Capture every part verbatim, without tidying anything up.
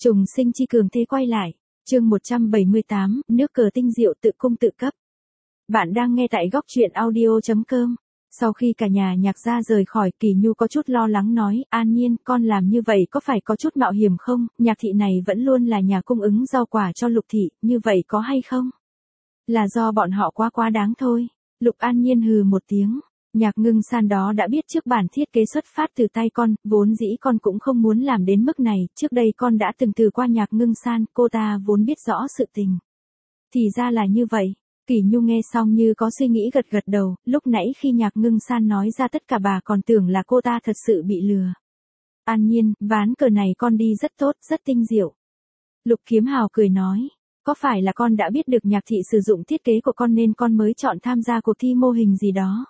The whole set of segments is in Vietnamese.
Trùng sinh chi cường thế quay lại. Chương một trăm bảy mươi tám, nước cờ tinh diệu tự cung tự cấp. Bạn đang nghe tại góc truyện audio chấm com. Sau khi cả nhà Nhạc gia rời khỏi, Kỳ Nhu có chút lo lắng nói, An Nhiên, con làm như vậy có phải có chút mạo hiểm không? Nhạc thị này vẫn luôn là nhà cung ứng rau quả cho Lục thị, như vậy có hay không? Là do bọn họ quá quá đáng thôi. Lục An Nhiên hừ một tiếng. Nhạc Ngưng San đó đã biết trước bản thiết kế xuất phát từ tay con, vốn dĩ con cũng không muốn làm đến mức này, trước đây con đã từng từ qua Nhạc Ngưng San, cô ta vốn biết rõ sự tình. Thì ra là như vậy. Kỳ Nhu nghe xong như có suy nghĩ gật gật đầu, lúc nãy khi Nhạc Ngưng San nói ra tất cả bà còn tưởng là cô ta thật sự bị lừa. An Nhiên, ván cờ này con đi rất tốt, rất tinh diệu. Lục Kiếm Hào cười nói, có phải là con đã biết được Nhạc thị sử dụng thiết kế của con nên con mới chọn tham gia cuộc thi mô hình gì đó?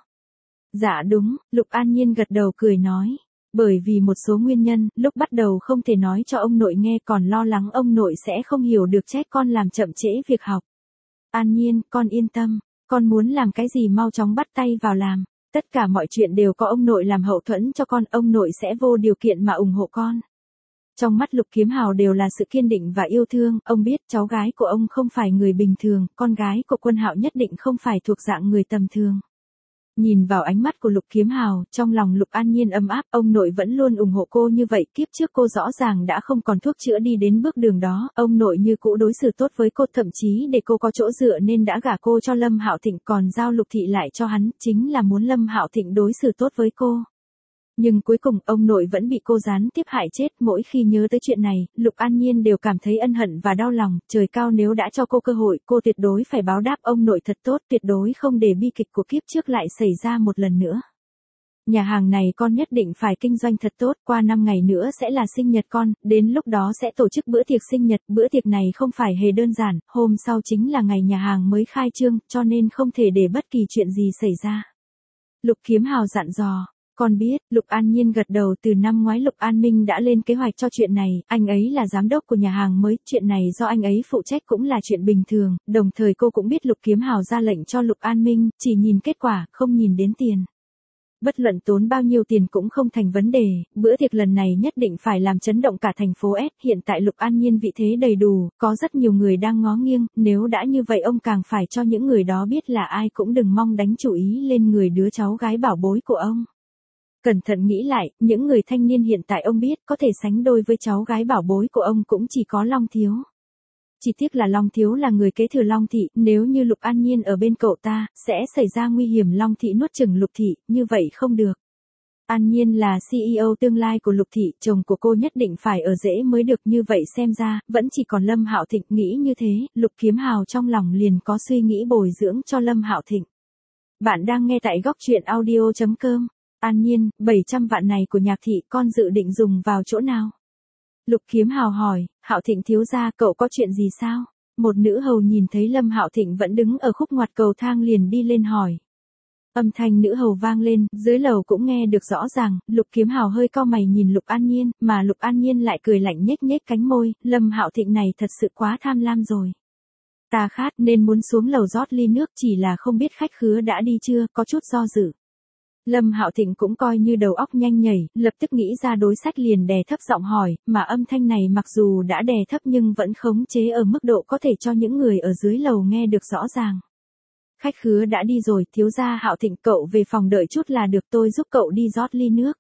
Dạ đúng, Lục An Nhiên gật đầu cười nói. Bởi vì một số nguyên nhân, lúc bắt đầu không thể nói cho ông nội nghe, còn lo lắng ông nội sẽ không hiểu được, trách con làm chậm trễ việc học. An Nhiên, con yên tâm, con muốn làm cái gì mau chóng bắt tay vào làm. Tất cả mọi chuyện đều có ông nội làm hậu thuẫn cho con, ông nội sẽ vô điều kiện mà ủng hộ con. Trong mắt Lục Kiếm Hào đều là sự kiên định và yêu thương, ông biết cháu gái của ông không phải người bình thường, con gái của Quân Hạo nhất định không phải thuộc dạng người tầm thường. Nhìn vào ánh mắt của Lục Kiếm Hào, trong lòng Lục An Nhiên ấm áp, ông nội vẫn luôn ủng hộ cô như vậy, kiếp trước cô rõ ràng đã không còn thuốc chữa đi đến bước đường đó, ông nội như cũ đối xử tốt với cô, thậm chí để cô có chỗ dựa nên đã gả cô cho Lâm Hạo Thịnh, còn giao Lục thị lại cho hắn, chính là muốn Lâm Hạo Thịnh đối xử tốt với cô. Nhưng cuối cùng ông nội vẫn bị cô gián tiếp hại chết, mỗi khi nhớ tới chuyện này, Lục An Nhiên đều cảm thấy ân hận và đau lòng, trời cao nếu đã cho cô cơ hội, cô tuyệt đối phải báo đáp ông nội thật tốt, tuyệt đối không để bi kịch của kiếp trước lại xảy ra một lần nữa. Nhà hàng này con nhất định phải kinh doanh thật tốt, qua năm ngày nữa sẽ là sinh nhật con, đến lúc đó sẽ tổ chức bữa tiệc sinh nhật, bữa tiệc này không phải hề đơn giản, hôm sau chính là ngày nhà hàng mới khai trương, cho nên không thể để bất kỳ chuyện gì xảy ra. Lục Kiếm Hào dặn dò. Con biết, Lục An Nhiên gật đầu, từ năm ngoái Lục An Minh đã lên kế hoạch cho chuyện này, anh ấy là giám đốc của nhà hàng mới, chuyện này do anh ấy phụ trách cũng là chuyện bình thường, đồng thời cô cũng biết Lục Kiếm Hào ra lệnh cho Lục An Minh, chỉ nhìn kết quả, không nhìn đến tiền. Bất luận tốn bao nhiêu tiền cũng không thành vấn đề, bữa tiệc lần này nhất định phải làm chấn động cả thành phố S, hiện tại Lục An Nhiên vị thế đầy đủ, có rất nhiều người đang ngó nghiêng, nếu đã như vậy ông càng phải cho những người đó biết là ai cũng đừng mong đánh chủ ý lên người đứa cháu gái bảo bối của ông. Cẩn thận nghĩ lại, những người thanh niên hiện tại ông biết có thể sánh đôi với cháu gái bảo bối của ông cũng chỉ có Long Thiếu. Chỉ tiếc là Long Thiếu là người kế thừa Long Thị, nếu như Lục An Nhiên ở bên cậu ta, sẽ xảy ra nguy hiểm Long Thị nuốt chửng Lục Thị, như vậy không được. An Nhiên là xê e ô tương lai của Lục Thị, chồng của cô nhất định phải ở rễ mới được, như vậy xem ra, vẫn chỉ còn Lâm Hạo Thịnh. Nghĩ như thế, Lục Kiếm Hào trong lòng liền có suy nghĩ bồi dưỡng cho Lâm Hạo Thịnh. Bạn đang nghe tại góc truyện audio chấm com. An Nhiên, bảy trăm vạn này của Nhạc thị con dự định dùng vào chỗ nào? Lục Kiếm Hào hỏi, Hạo Thịnh thiếu gia, cậu có chuyện gì sao? Một nữ hầu nhìn thấy Lâm Hạo Thịnh vẫn đứng ở khúc ngoặt cầu thang liền đi lên hỏi. Âm thanh nữ hầu vang lên, dưới lầu cũng nghe được rõ ràng, Lục Kiếm Hào hơi cau mày nhìn Lục An Nhiên, mà Lục An Nhiên lại cười lạnh nhếch nhếch cánh môi, Lâm Hạo Thịnh này thật sự quá tham lam rồi. Ta khát nên muốn xuống lầu rót ly nước, chỉ là không biết khách khứa đã đi chưa, có chút do dự. Lâm Hạo Thịnh cũng coi như đầu óc nhanh nhảy, lập tức nghĩ ra đối sách liền đè thấp giọng hỏi, mà âm thanh này mặc dù đã đè thấp nhưng vẫn khống chế ở mức độ có thể cho những người ở dưới lầu nghe được rõ ràng. Khách khứa đã đi rồi, thiếu gia Hạo Thịnh, cậu về phòng đợi chút là được, tôi giúp cậu đi rót ly nước.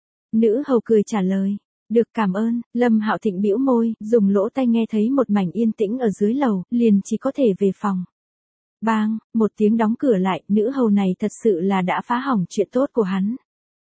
Nữ hầu cười trả lời, được cảm ơn. Lâm Hạo Thịnh bĩu môi, dùng lỗ tai nghe thấy một mảnh yên tĩnh ở dưới lầu, liền chỉ có thể về phòng. Bang, một tiếng đóng cửa lại, nữ hầu này thật sự là đã phá hỏng chuyện tốt của hắn.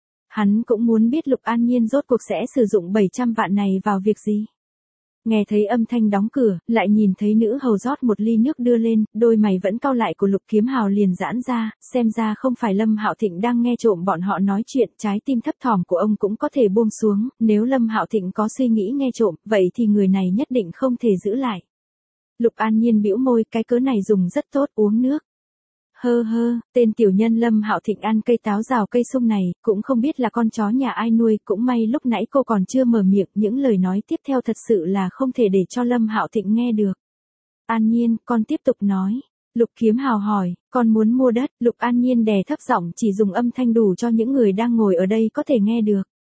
Hắn cũng muốn biết Lục An Nhiên rốt cuộc sẽ sử dụng bảy trăm vạn này vào việc gì. Nghe thấy âm thanh đóng cửa, lại nhìn thấy nữ hầu rót một ly nước đưa lên, đôi mày vẫn cau lại của Lục Kiếm Hào liền giãn ra, xem ra không phải Lâm Hạo Thịnh đang nghe trộm bọn họ nói chuyện, trái tim thấp thỏm của ông cũng có thể buông xuống, nếu Lâm Hạo Thịnh có suy nghĩ nghe trộm, vậy thì người này nhất định không thể giữ lại. Lục An Nhiên bĩu môi, cái cớ này dùng rất tốt, uống nước. Hơ hơ, tên tiểu nhân Lâm Hạo Thịnh ăn cây táo rào cây sung này, cũng không biết là con chó nhà ai nuôi, cũng may lúc nãy cô còn chưa mở miệng, những lời nói tiếp theo thật sự là không thể để cho Lâm Hạo Thịnh nghe được. An Nhiên, con tiếp tục nói. Lục Kiếm Hào hỏi, con muốn mua đất, Lục An Nhiên đè thấp giọng chỉ dùng âm thanh đủ cho những người đang ngồi ở đây có thể nghe được.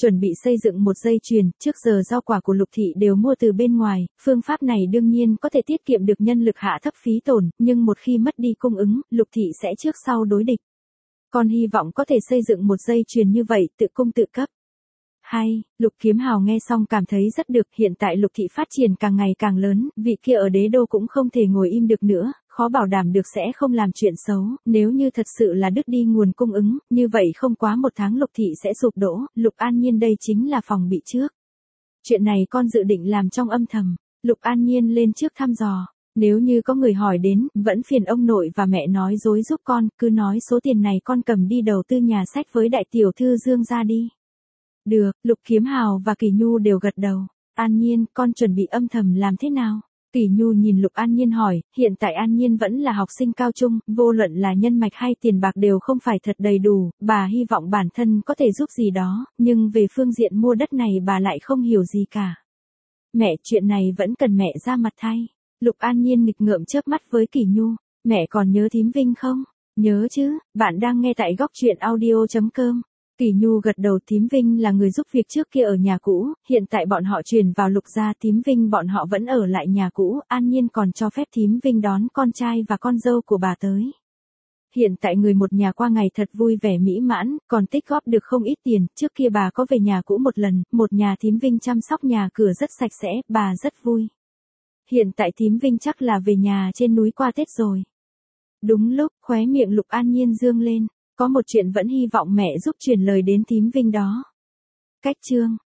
chuẩn bị xây dựng một dây chuyền, trước giờ rau quả của Lục thị đều mua từ bên ngoài, phương pháp này đương nhiên có thể tiết kiệm được nhân lực hạ thấp phí tổn, nhưng một khi mất đi cung ứng, Lục thị sẽ trước sau đối địch. Con hy vọng có thể xây dựng một dây chuyền như vậy, tự cung tự cấp. Hay, Lục Kiếm Hào nghe xong cảm thấy rất được, hiện tại Lục thị phát triển càng ngày càng lớn, vị kia ở đế đô cũng không thể ngồi im được nữa, khó bảo đảm được sẽ không làm chuyện xấu, nếu như thật sự là đứt đi nguồn cung ứng, như vậy không quá một tháng Lục thị sẽ sụp đổ, Lục An Nhiên đây chính là phòng bị trước. Chuyện này con dự định làm trong âm thầm, Lục An Nhiên lên trước thăm dò, nếu như có người hỏi đến, vẫn phiền ông nội và mẹ nói dối giúp con, cứ nói số tiền này con cầm đi đầu tư nhà sách với đại tiểu thư Dương gia đi. Được, Lục Kiếm Hào và Kỳ Nhu đều gật đầu. An Nhiên, con chuẩn bị âm thầm làm thế nào? Kỳ Nhu nhìn Lục An Nhiên hỏi, hiện tại An Nhiên vẫn là học sinh cao trung, vô luận là nhân mạch hay tiền bạc đều không phải thật đầy đủ, bà hy vọng bản thân có thể giúp gì đó, nhưng về phương diện mua đất này bà lại không hiểu gì cả. Mẹ, chuyện này vẫn cần mẹ ra mặt thay. Lục An Nhiên nghịch ngợm chớp mắt với Kỳ Nhu, mẹ còn nhớ thím Vinh không? Nhớ chứ, bạn đang nghe tại góc truyện audio chấm com. Kỳ Nhu gật đầu, thím Vinh là người giúp việc trước kia ở nhà cũ, hiện tại bọn họ chuyển vào Lục gia, thím Vinh bọn họ vẫn ở lại nhà cũ, An Nhiên còn cho phép thím Vinh đón con trai và con dâu của bà tới. Hiện tại người một nhà qua ngày thật vui vẻ mỹ mãn, còn tích góp được không ít tiền, trước kia bà có về nhà cũ một lần, một nhà thím Vinh chăm sóc nhà cửa rất sạch sẽ, bà rất vui. Hiện tại thím Vinh chắc là về nhà trên núi qua Tết rồi. Đúng lúc, khóe miệng Lục An Nhiên dương lên. Có một chuyện vẫn hy vọng mẹ giúp truyền lời đến thím Vinh đó. Cách chương,